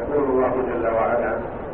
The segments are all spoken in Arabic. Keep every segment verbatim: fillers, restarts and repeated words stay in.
يقول الله جل وعلا: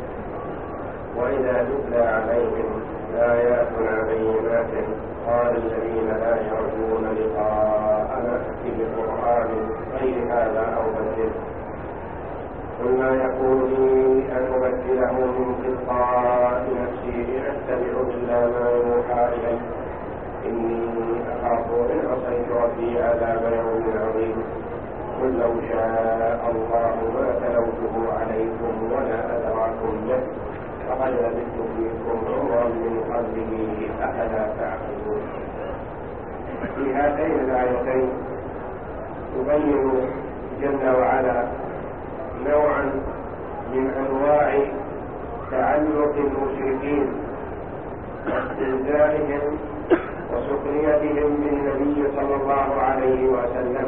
وإذا تتلى عليهم آياتنا بينات قال الذين لا يرجون لقاءنا ائت بقرآن غير هذا أو بدله قل ما يكون لي أن أبدله من تلقاء نفسي إن أتبع إلا ما يوحى إلي إني أخاف إن عصيت ربي عذاب يوم عظيم قل لو شاء الله ما تلوته عليكم ولا أدراكم به فقد لبثت فيكم عمرا من قبله أفلا تعقلون. في هاتين الآيتين يبين جل وعلا نوعا من أنواع تعلق المشركين واستهزائهم وسخريتهم بالنبي صلى الله عليه وسلم،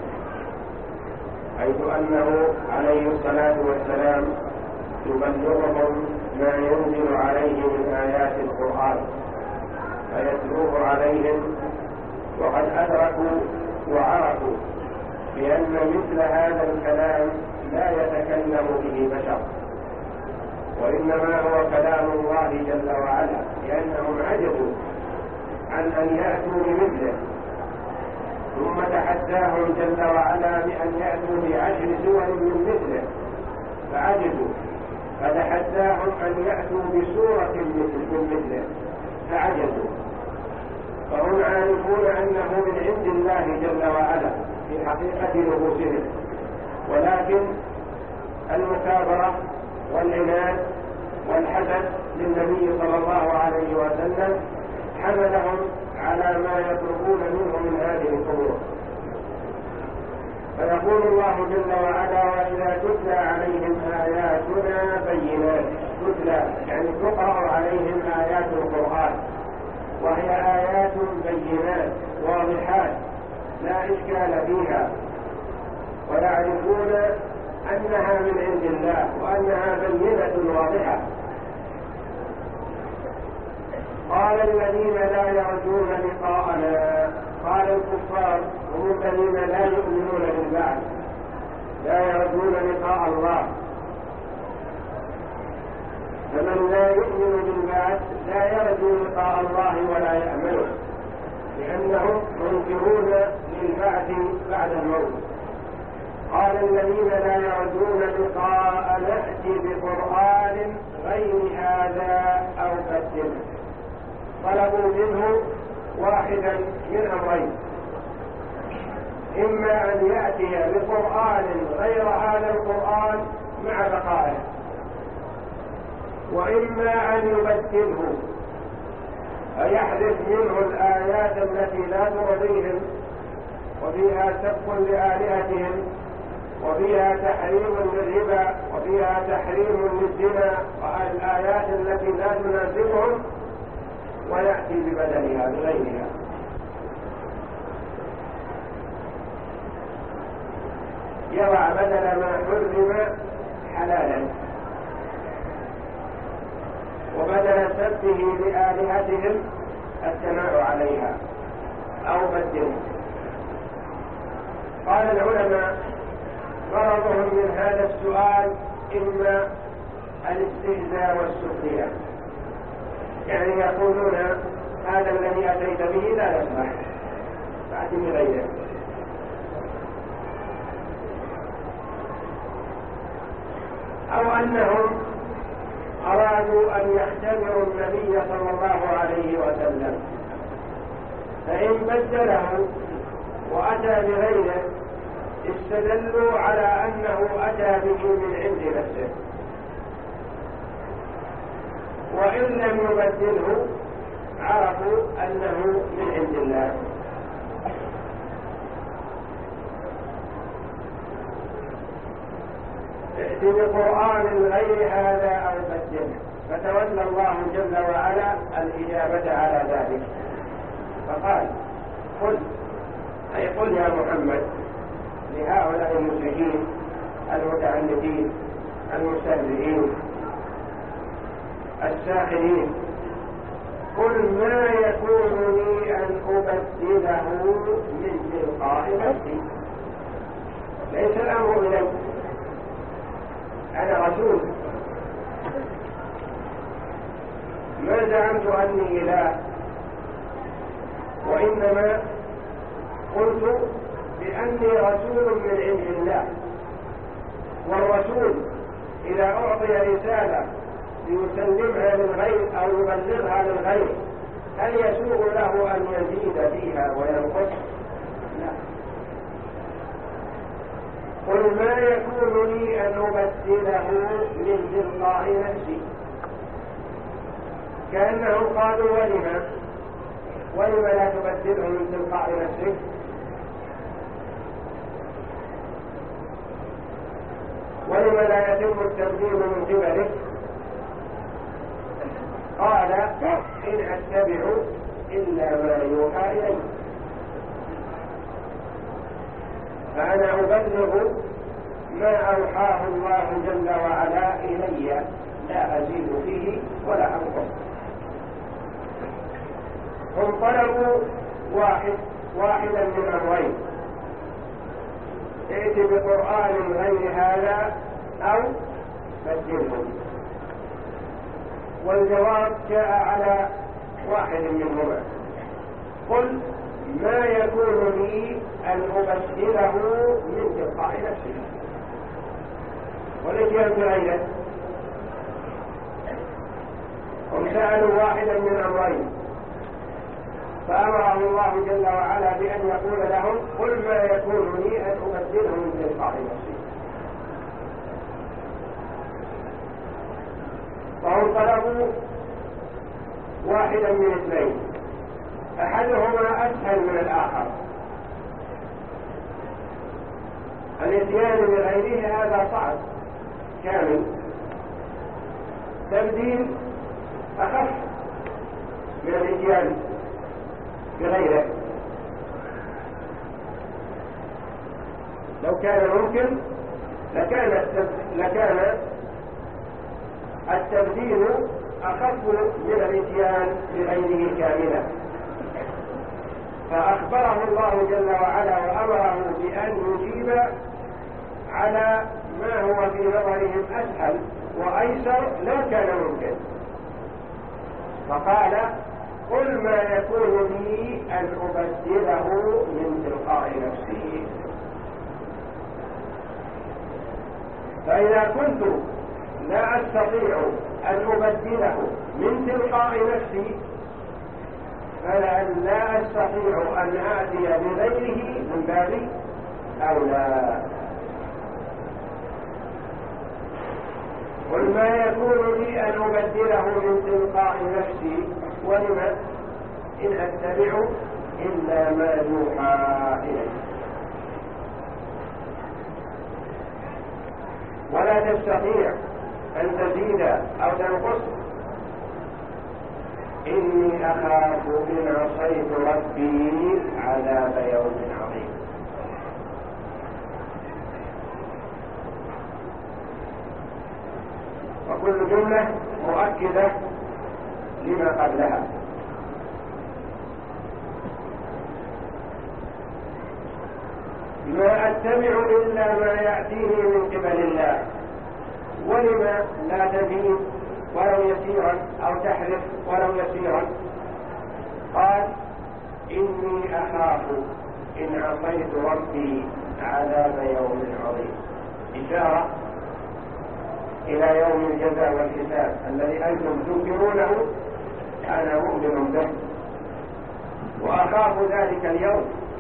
حيث أنه عليه الصلاة والسلام يبلغهم ما ينزل عليه من آيات القرآن فيتلوه عليهم، وقد أدركوا وعرفوا بأن مثل هذا الكلام لا يتكلم به بشر، وإنما هو كلام الله جل وعلا، لأنهم عجزوا عن أن يأتوا بمثله، ثم تحداهم جل وعلا بأن يأتوا بعشر سور من مثله فعجزوا، فتحداهم أن يأتوا بسورة من مثله فعجزوا، فهم عارفون أنه من عند الله جل وعلا في حقيقة نفوسهم، ولكن المكابرة والعناد والحسد للنبي صلى الله عليه وسلم حملهم على ما يطلبون منه من هذه الأمور. فيقول الله جل وعلا: وإذا تتلى عليهم آياتنا بينات، تتلى يعني تقرأ عليهم آيات القرآن، وهي آيات بينات واضحات لا إشكال فيها، ويعرفون أنها من عند الله وأنها بينة واضحة. قال الذين لا يرجون لقاءنا، قال الكفار هم الذين لا يؤمنون بالبعث، لا يرجون لقاء الله، فمن لا يؤمن بالبعث لا يرجو لقاء الله ولا يأمنه، لأنهم منكرون للبعث بعد الموت. قال الذين لا يرجون لقاء نأتي بقرآن غير هذا أو بدله، طلبوا منه واحدا من أمرين: إما أن يأتي بقرآن غير هذا القرآن مع بقائه، وإما أن يبدله فيحذف منه الآيات التي لا ترضيهم وفيها سب لآلهتهم وفيها تحريم للربا وفيها تحريم للزنا والآيات التي لا تناسبهم، ويأتي ببدلها بغيرها. يضع بدل ما حرم حلالا، وبدل سبه لآلهتهم الثناء عليها أو بدله. قال العلماء: غرضهم من هذا السؤال إما الاستهزاء والسخرية، يعني يقولون هذا الذي أتيت به لا يصلح فأت بغيره، أو أنهم أرادوا أن يختبروا النبي صلى الله عليه وسلم، فإن بدله وأتى بغيره استدلوا على أنه أتى به من عند نفسه، وإن لم يبدله عرفوا أنه من عند الله. ائت بقرآن غير هذا أو بدله، فتولى الله جل وعلا الإجابة على ذلك، فقال: قل، أي قل يا محمد لهؤلاء المشركين المتعنتين المستهزئين الساخرين: قل ما يكون لي أن أبدله من تلقاء نفسي، ليس الأمر إلي، أنا رسول، ما زعمت أني إله، وإنما قلت بأني رسول من عند الله. والرسول إذا أعطي رسالة ليسلمها للغير أو يبلغها للغير هل يسوغ له أن يزيد فيها وينقص؟ لا. قل ما يكون لي أن أبدله من تلقاء نفسي. كأنهم قالوا ولما ولما لا تبدله من تلقاء نفسك؟ ولما لا يتم التبديل من قبلك؟ قال إن أتبع إلا ما يوحى إلي، فأنا أبلغ ما أوحاه الله جل وعلا إلي، لا أزيد فيه ولا أنقص. هم طلبوا واحد واحدا من أمرين: ائت بقرآن غير هذا أو بدله. والجواب جاء على واحد منهما: قل ما يكون لي أن أبدله من تلقاء نفسي. والاتيان بغيره. هم سألوا واحدا من أمرين، فأمره الله جل وعلا بأن يقول لهم: قل ما يكون لي أن أبدله من تلقاء نفسي. فهم طلبوا واحدا من اثنين، أحدهما أسهل من الآخر. الاتيان بغيره هذا صعب كامل، تبديل أخف من الاتيان بغيره. لو كان ممكن لكان لكان التبديل أخف من الاتيان بغيره كاملا. فأخبره الله جل وعلا وأمره بأن يجيب على ما هو في نظرهم أسهل وأيسر لو كان ممكن. فقال: قل ما يكون لي أن أبدله من تلقاء نفسي. فإذا كنت لا أستطيع أن أبدله من تلقاء نفسي فلأن لا أستطيع أن آتي بغيره من باب أولى. قل ما يكون لي أن أبدله من تلقاء نفسي، ولما إن أتبع إلا ما يوحى إلي. ولا تستطيع أن تزيد أو تنقص. إني أخاف إن عصيت ربي عذاب يوم عظيم. وكل جملة مؤكدة لما قبلها. ما أتبع إلا ما يأتيني من قبل الله. ولما لا تزيد ولو يسيرا أو تحرف ولو يسيرا؟ قال: إني أخاف إن عصيت ربي عذاب يوم عظيم، إشارة إلى يوم الجزاء والحساب الذي أنتم تنكرونه أنا مؤمن به، وأخاف ذلك اليوم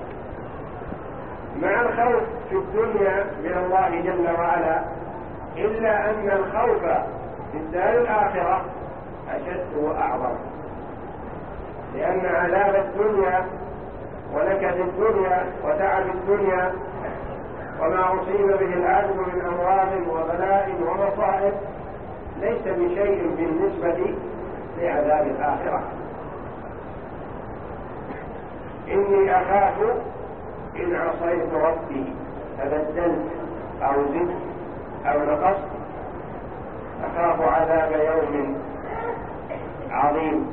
مع الخوف في الدنيا من الله جل وعلا، إلا أن الخوف في الدار الآخرة أشد وأعظم، لأن عذاب الدنيا ونكد الدنيا وتعب الدنيا وما أصيب به العبد من أمراض وبلاء ومصائب ليس بشيء بالنسبة لعذاب الآخرة. إني أخاف إن عصيت ربي فبدلت أو زدت أو نقصت، أخاف عذاب يوم عظيم.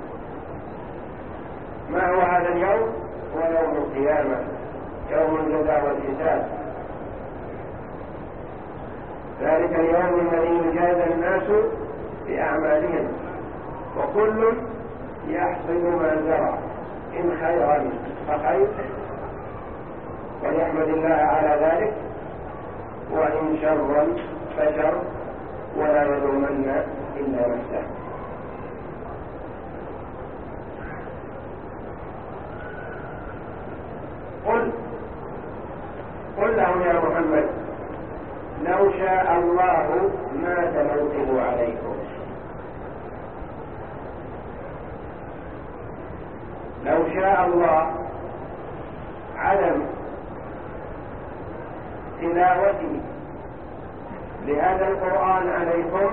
ما هو هذا اليوم؟ هو يوم القيامة، يوم الجزاء والحساب. ذلك اليوم الذي يجازى الناس بأعمالهم وكل يحصد ما زرع إن خيرا فخير وليحمد الله على ذلك وإن شرا فشر ولا يلومن إلا نفسه. قل قل لهم يا محمد لو شاء الله ما تلوته عليكم. لو شاء الله عدم تلاوتي لهذا القرآن عليكم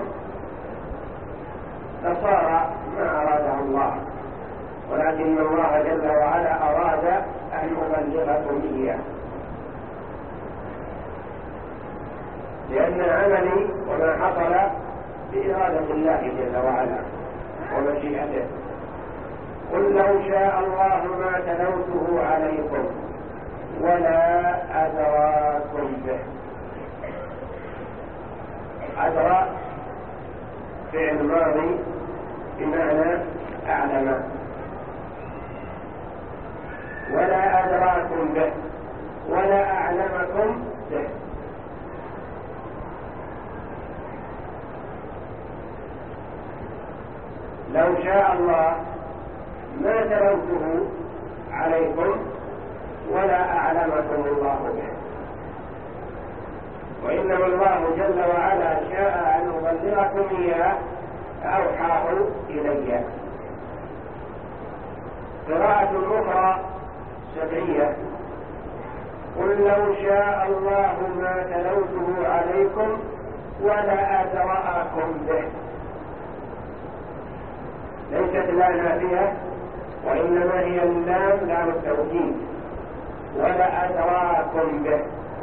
لصار ما أراده الله، ولكن الله جل وعلا أراد أن أبلغكم إياه، لأن عملي وما حصل بإرادة الله جل وعلا ومشيئته. قل لو شاء الله ما تلوته عليكم ولا أدراكم به. أدرى فعل ماضي بمعنى أعلم، ولا أدراكم به ولا أعلمكم به. لو شاء الله ما تلوته عليكم ولا أعلمكم الله به، وإنما الله جل وعلا شاء أن أبلغكم إياه فأوحاه إلي. قراءة أخرى سبعية: قل لو شاء الله ما تلوته عليكم ولا أدراكم به. ليست لا نافية وإنما هي اللام لام التوكيد، ولا أدراكم به.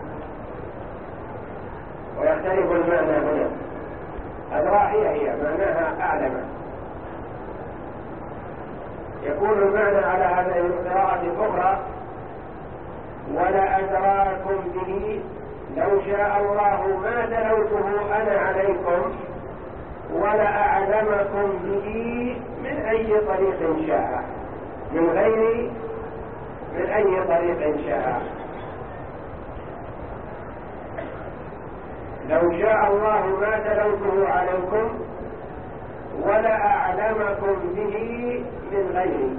ويختلف المعنى هنا، أدرى هي هي معناها أعلم. يكون المعنى على هذه القراءة الأخرى: ولا أدراكم به لو شاء الله ما تلوته أنا عليكم ولا أعلمكم به من أي طريق شاء، من غير من أي طريق شاء. لو شاء الله ما تلوته عليكم ولا أعلمكم به من غيري،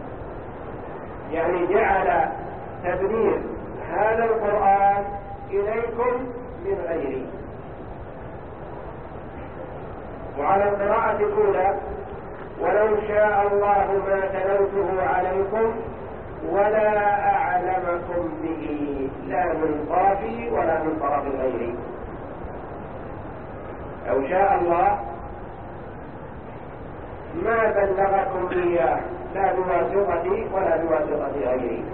يعني جعل تبليغ هذا القرآن إليكم من غيري. وعلى القراءة الأولى: ولو شاء الله ما تلوته عليكم ولا أعلمكم به، لا من طرفي ولا من طرف غيري. لو شاء الله ما بلغكم إياه، لا بواسطتي ولا بواسطة غيري.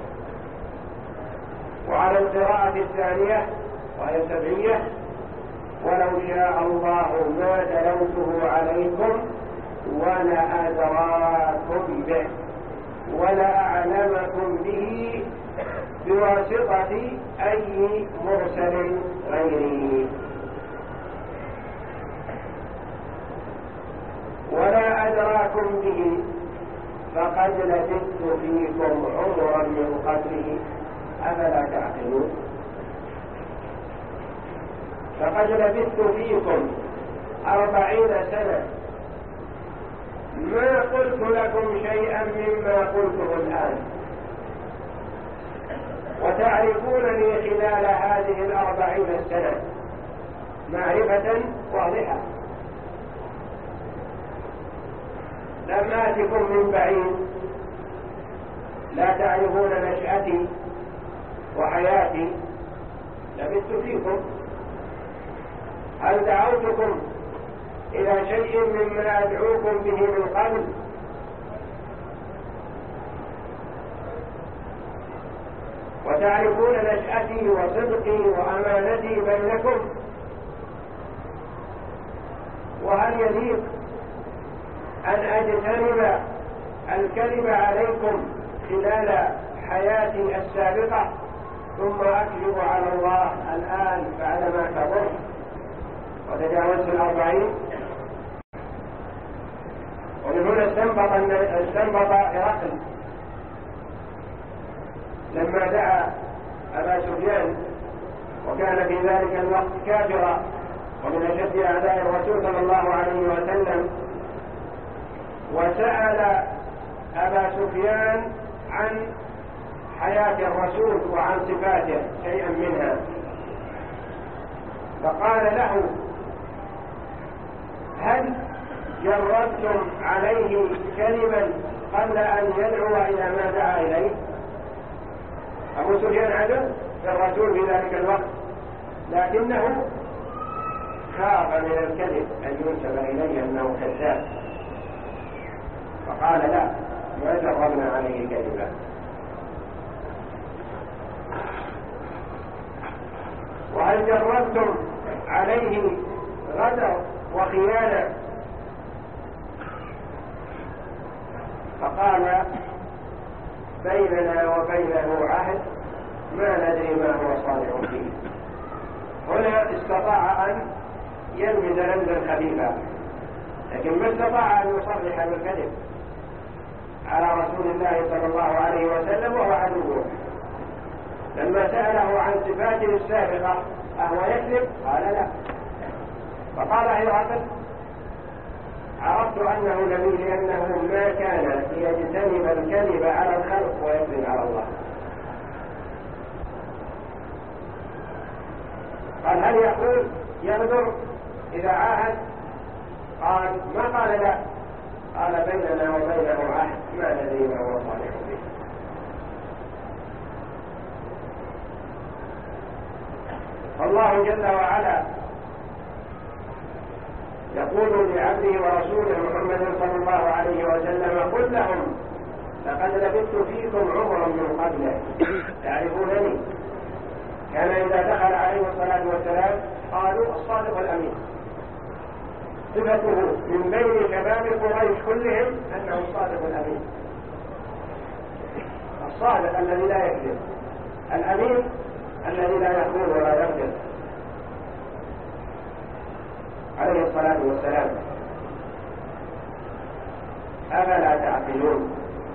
وعلى القراءة الثانية وهي سبعية: ولو شاء الله ما تلوته عليكم ولا أدراكم به ولا أعلمكم به بواسطة أي مرسل غيري. ولا أدراكم به فقد لبثت فيكم عمرا من قبله أفلا تعقلون. فقد لبثت فيكم أربعين سنة ما قلت لكم شيئا مما قلته الآن، وتعرفونني خلال هذه الأربعين سنة معرفة واضحة. لم آتكم من بعيد، لا تعرفون نشأتي وحياتي، لبثت فيكم. هل دعوتكم إلى شيء مما أدعوكم به من قبل؟ وتعرفون نشأتي وصدقي وأمانتي بينكم. وهل يليق أن أجتنب الكذب عليكم خلال حياتي السابقة ثم أكذب على الله الآن بعدما كبرت وتجاوزت الأربعين. ومن هنا استنبط استنبط هرقل لما دعا أبا سفيان، وكان في ذلك الوقت كافرا ومن أشد أعداء الرسول صلى الله عليه وسلم، وسأل أبا سفيان عن حياة الرسول وعن صفاته شيئا منها، فقال له: هل جربتم عليه كلما قبل أن يدعو إلى ما دعا إليه؟ أبو سفيان عدو للرسول في ذلك الوقت، لكنه خاف من الكذب أن ينسب إليه أنه كذاب، فقال: لا، ما جربنا عليه كذبا. وهل جربتم عليه غدر وخيانة؟ فقال: بيننا وبينه عهد ما ندري ما هو صالح فيه. هنا استطاع أن يلمز لمزا خفيفا، لكن ما استطاع أن يصرح بالكذب على رسول الله صلى الله عليه وسلم وهو عدوه. لما سأله عن صفاته السابقة أهو يكذب؟ قال: لا. فقال هرقل: عرفت أنه نبي لأنه ما كان ليجتنب الكذب على الخلق ويكذب على الله. قال: هل يقول يغدر إذا عاهد؟ قال: ما قال لا، قال: بيننا وبينه عهد ما ندري ما هو صالح به. الله جل وعلا يقول لعبده ورسوله محمد صلى الله عليه وسلم: قل لهم لقد لبثت فيكم عمرا من قبله تعرفونني. كان إذا دخل عليه الصلاة والسلام قالوا: الصادق الأمين. صفته من بين شباب قريش كلهم أنه الصادق الأمين، الصادق الذي لا يكذب، الأمين الذي لا يخون ولا يغدر عليه الصلاة والسلام. أفلا تعقلون؟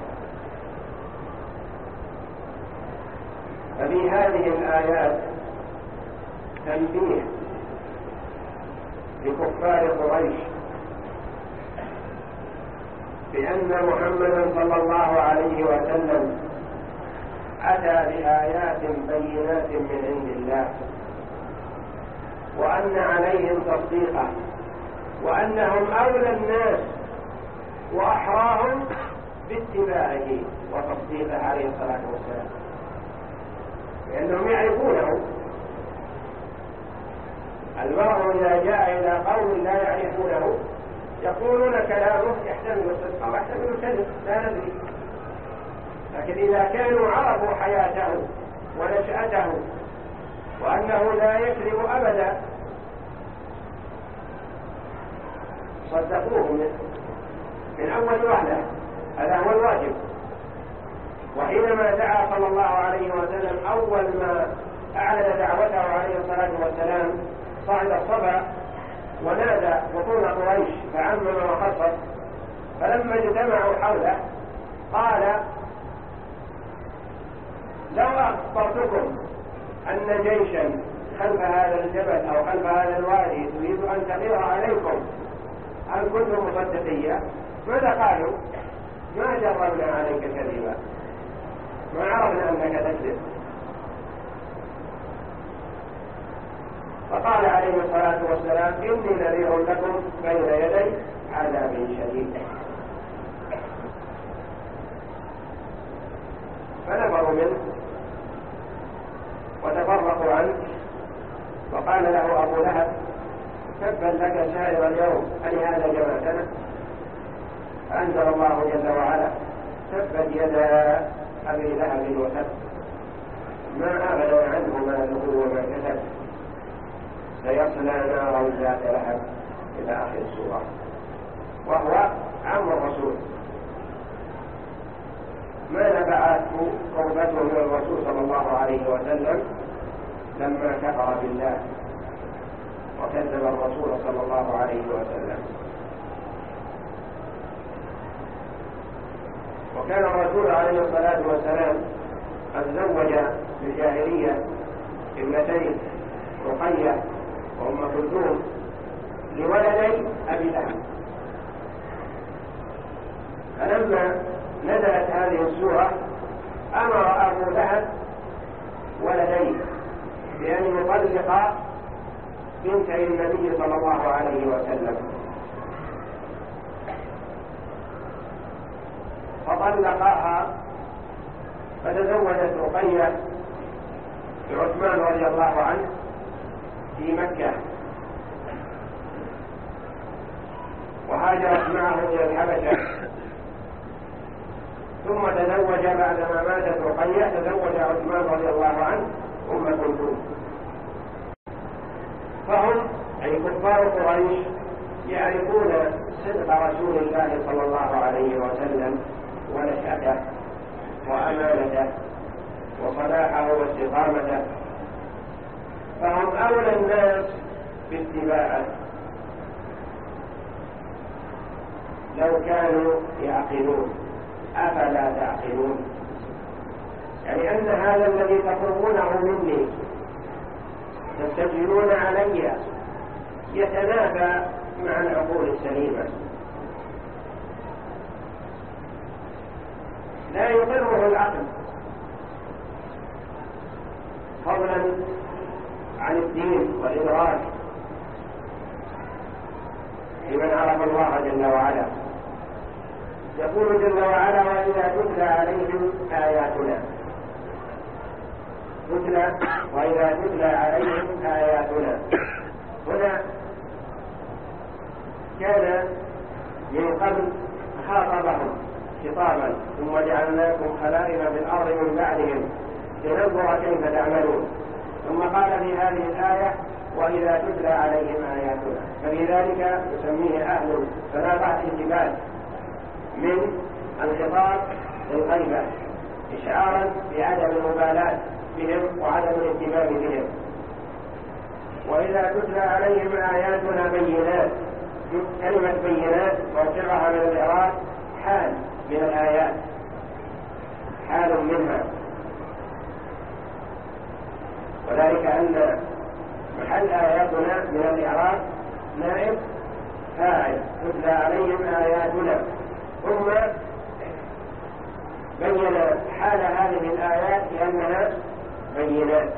ففي هذه الآيات تنبيه لكفار قريش بأن محمدا صلى الله عليه وسلم أتى بآيات بينات من عند الله، وأن عليهم تصديقه، وأنهم أولى الناس وأحراهم باتباعه وتصديقه عليه الصلاة والسلام، لأنهم يعرفونه. المرء إذا جاء إلى قوم لا يعرفونه يقولون كلامه يحتمل الصدق ويحتمل الكذب، لا ندري. لكن إذا كانوا عرفوا حياته ونشأته وأنه لا يكذب أبدا صدقوه من أول وهلة. هذا هو الواجب. وحينما دعا صلى الله عليه وسلم أول ما أعلن دعوته عليه الصلاة والسلام صعد الصفا ونادى بطون قريش فعمم وخصص، فلما اجتمعوا حوله قال: لو أخبرتكم أن جيشا خلف هذا الجبل أو خلف هذا الوادي تريد أن تغير عليكم هل كنتم مصدقية؟ ماذا قالوا؟ ما جربنا عليك كذبا، ما عرفنا أنك تكذب. فقال عليه الصلاة والسلام: إني نذير لكم بين يدي عذاب شديد. فنفروا منه وتفرقوا عنه، وقال له أبو لهب: تبا لك سائر اليوم ألهذا جمعتنا؟ فأنزل الله جل وعلا: تبت يدا أبي لهب وتب ما أغنى عنه ماله وما كسب سيصلى نارا ذات لهب إلى آخر السورة. وهو عم الرسول، ما نفعته قربته من الرسول صلى الله عليه وسلم لما كفر بالله وكذب الرسول صلى الله عليه وسلم. وكان الرسول عليه الصلاة والسلام قد زوج في الجاهلية ابنتين رقية وأم كلثوم لولدي أبي لهب. فلما نزلت هذه السورة أمر أبو لهب ولديه بأن يطلق بنتي النبي صلى الله عليه وسلم، فطلقاها فتزوجت رقية بعثمان رضي الله عنه في مكة، وهاجرت معه إلى الحبشة، ثم تزوج بعدما ماتت رقية تزوج عثمان رضي الله عنه أم كلثوم. فهم أي كفار قريش يعرفون صدق رسول الله صلى الله عليه وسلم ونشأته وأمانته وصلاحه واستقامته، فهم أولى الناس باتباعه لو كانوا يعقلون. أفلا تعقلون؟ يعني أن هذا الذي تطلبونه مني تستجيلون علي يتنافى مع العقول السليمة، لا يقره العقل فضلا عن الدين والإدراك لمن عرف الله جل وعلا. يقول جل وعلا: وإذا تتلى عليهم آياتنا تتلى وإذا تتلى عليهم آياتنا. هنا كان من قبل خاطبهم خطابا: ثم جعلناكم خلائف في الأرض من بعدهم لننظر كيف تعملون. ثم قال في هذه الآية: وإذا تتلى عليهم آياتنا. فلذلك يسميه أهل صلاة الجبال من الخطاب للغيبة، إشعارا بعدم المبالاة بهم وعدم الاهتمام بهم. وإذا تتلى عليهم آياتنا بينات، كلمة بينات موقعها من الإعراب حال من الآيات، حال منها، وذلك أن محل آياتنا من الإعراب نائب فاعل، تتلى عليهم آياتنا، ثم بين حال هذه الآيات لأنها بينات.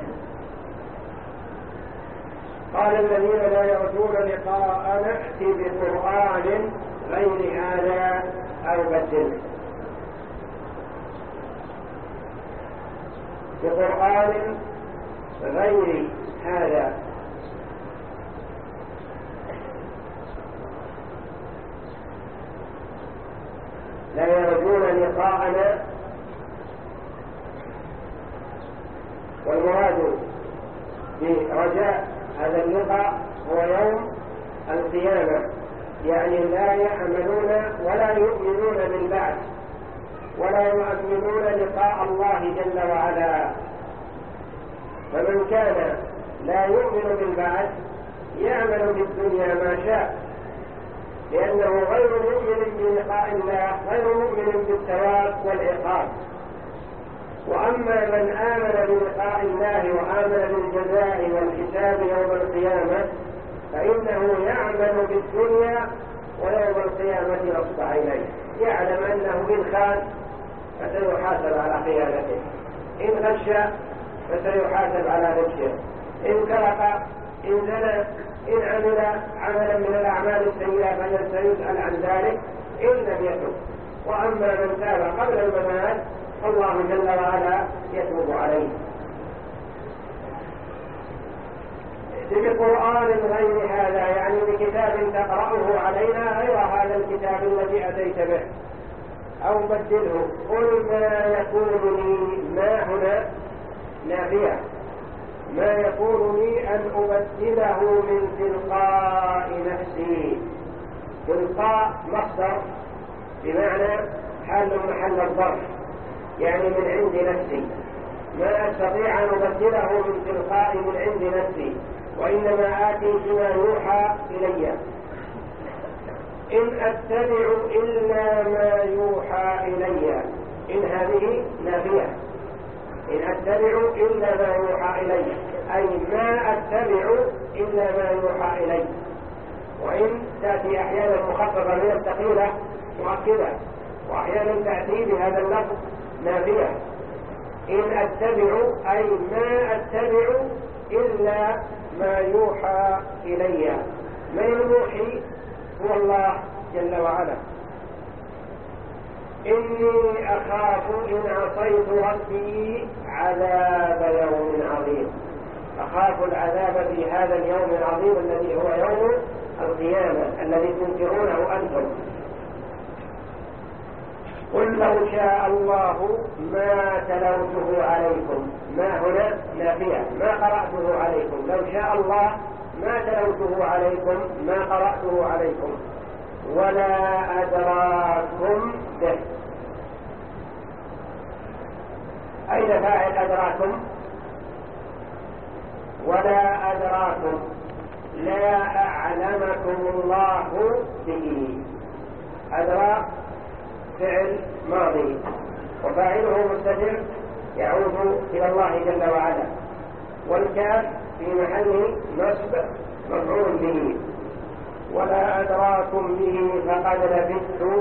قال الذين لا يرجون لقاء نأتي بقرآن غير هذا أو بدله، بقرآن غير هذا. لا يرجون لقاءنا، والمراد برجاء هذا اللقاء هو يوم القيامة، يعني لا يأمنون ولا يؤمنون بالبعث ولا يؤمنون لقاء الله جل وعلا. فمن كان لا يؤمن بالبعث يعمل في الدنيا ما شاء، لأنه غير مؤمن بلقاء الله، غير مؤمن بالثواب والعقاب. وأما من آمن بلقاء الله وآمن بالجزاء والحساب يوم القيامة فإنه يعمل في الدنيا ويوم القيامة نصب عينيه، يعلم أنه إن خان فسيحاسب على خيانته، إن غش فسيحاسب على غشه، إن سرق، إن زنى، إن عمل عملا من الأعمال السيئة فسيسأل عن ذلك إن لم يتب. وأما من تاب قبل الممات فالله جل وعلا يتوب عليه. بقرآن غير هذا يعني بكتاب تقرأه علينا غير هذا الكتاب الذي أتيت به، أو بدله. قل ما يكون لي، ما هنا نافية، ما يكون لي أن أبدله من تلقاء نفسي. تلقاء مصدر بمعنى حال محل الظرف، يعني من عند نفسي، ما أستطيع أن أبدله من تلقاء من عند نفسي، وإنما آتي بما يوحى إلي إن أتبع إلا ما يوحى إلي. إن هذه نافية، إن أتبع إلا ما يوحى إلي، أي ما أتبع إلا ما يوحى إلي. وإن تأتي أحيانا مخففة من الثقيلة مؤكدة، وأحيانا تأتي بهذا اللفظ نافية. إن أتبع أي ما أتبع إلا ما يوحى إلي. من الموحي هو الله جل وعلا. إني أخاف إن عصيت ربي عذاب يوم عظيم. أخاف العذاب في هذا اليوم العظيم الذي هو يوم القيامة الذي تنكرونه أنتم. قل لو شاء الله ما تلوته عليكم. ما هنا نافية، ما قرأته عليكم. لو شاء الله ما تلوته عليكم، ما قرأته عليكم، ولا أدراكم به. أين فاعل أدراكم؟ ولا أدراكم، لا أعلمكم الله به. أدراك فعل ماضي وفاعله مستتر يعود إلى الله جل وعلا، والكاف في محل نصب مفعول به. ولا أدراكم به فقد لبثت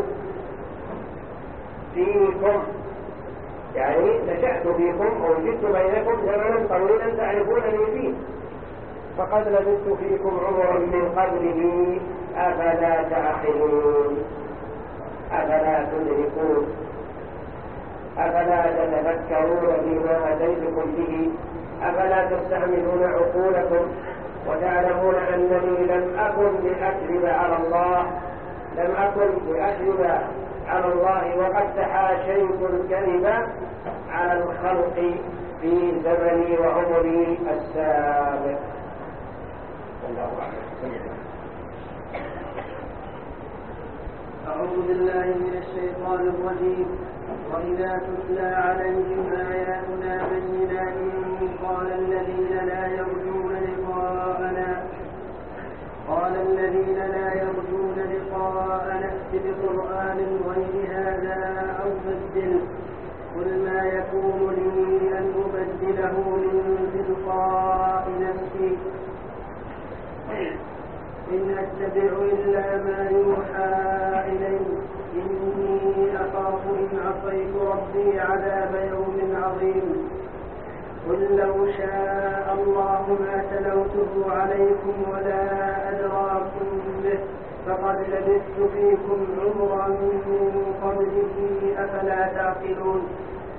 فيكم، يعني نشأت فيكم أو وجدت بينكم زمنا طويلا تعرفونني فيه. فقد لبثت فيكم عمرا من قبله أفلا تعقلون، أفلا تدركون، أفلا تتفكرون بما أتيتكم به، أفلا تستعملون عقولكم وتعلمون أنني لم أكن لأكذب على الله، لم أكن لأكذب على الله وقد تحاشيت الكذب على الخلق في زمني وعمري السابق. الله أعلم. أعوذ بالله من الشيطان الرجيم. وإذا تتلى عليهم آياتنا بينات قال الذين لا يرجون لقاءنا قال الذين لا يرجون لقاءنا ائت بقرآن غير هذا أو بدله قل ما يكون لي أن أبدله من تلقاء نفسي إن أتبع إلا ما يوحى إلي إني أخاف إن عصيت ربي عذاب يوم عظيم. قل لو شاء الله ما تلوته عليكم ولا أدراكم به فقد لبثت فيكم عمرا من قبله أفلا تعقلون.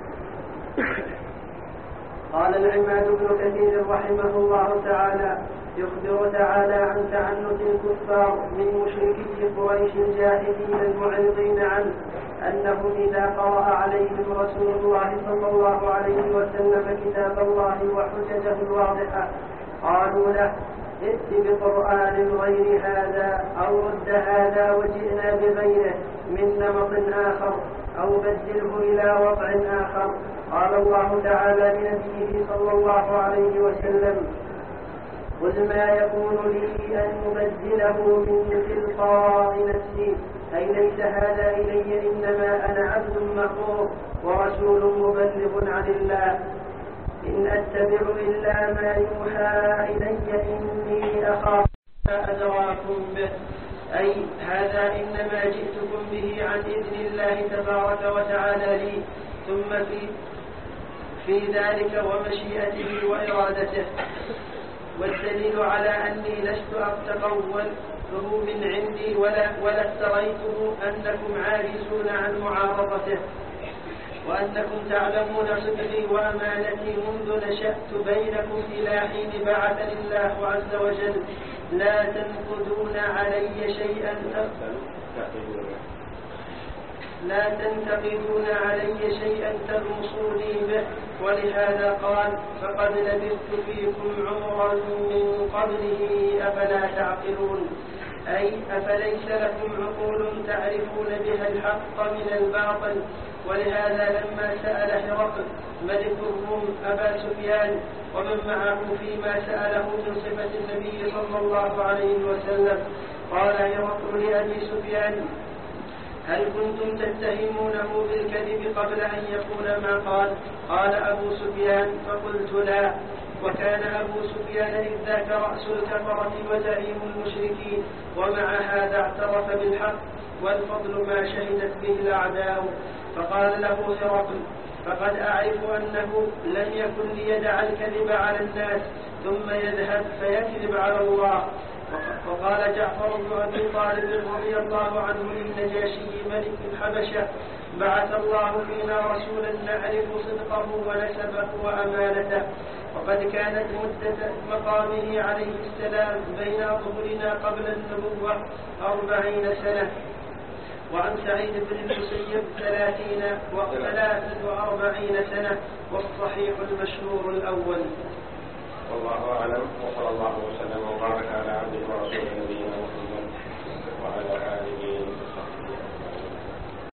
قال العماد بن كثير رحمه الله تعالى يخبر تعالى عن تعنت الكفار من مشركي قريش الجاهلين المعرضين عنه أنهم إذا قرأ عليهم رسول الله صلى الله عليه وسلم كتاب الله وحججه الواضحة قالوا له ائت بقرآن غير هذا أو رد هذا وجئنا بغيره من نمط آخر أو بدله إلى وضع آخر. قال الله تعالى لنبيه صلى الله عليه وسلم قل ما يكون لي أن أبدله من تلقاء نفسي أي ليس هذا إلي إنما أنا عبد مأمور ورسول مبلغ عن الله إن أتبع إلا ما يوحى إلي إني أخاف ما أدراكم به أي هذا إنما جئتكم به عن إذن الله تبارك وتعالى لي ثم في في ذلك ومشيئته وإرادته. والدليل على أني لست أتقول فهو من عندي ولا, ولا افتريته أنكم عاجزون عن معارضته وأنكم تعلمون صدقي وأمانتي منذ نشأت بينكم إلى حين بعثني الله عز وجل لا تنقضون علي شيئا لا تنتقدون علي شيئا ترمصوني به. ولهذا قال فقد لبثت فيكم عمرا من قبله أفلا تعقلون أي أفليس لكم عقول تعرفون بها الحق من الباطل. ولهذا لما سأل هرقل ملك الروم أبا سفيان ومن معه فيما سأله من صفة النبي صلى الله عليه وسلم، قال هرقل لأبي سفيان: هل كنتم تتهمونه بالكذب قبل أن يقول ما قال؟ قال أبو سفيان: فقلت لا. وكان أبو سفيان إذ ذاك رأس الكفرة وزعيم المشركين، ومع هذا اعترف بالحق والفضل ما شهدت به الأعداء. فقال له هرقل: فقد أعرف أنه لم يكن ليدع الكذب على الناس ثم يذهب فيكذب على الله. وقال جعفر بن أبي طالب رضي الله عنه للنجاشي ملك الحبشة: بعث الله فينا رسولا نعرف صدقه ونسبه وأمانته. وقد كانت مدة مقامه عليه السلام بين أظهرنا قبل النبوة أربعين سنة. وعن سعيد بن المسيب ثلاثين وثلاث وأربعين سنة، والصحيح المشهور الأول. والله أعلم، وصلى الله وسلم وبارك على عبده ورسوله نبينا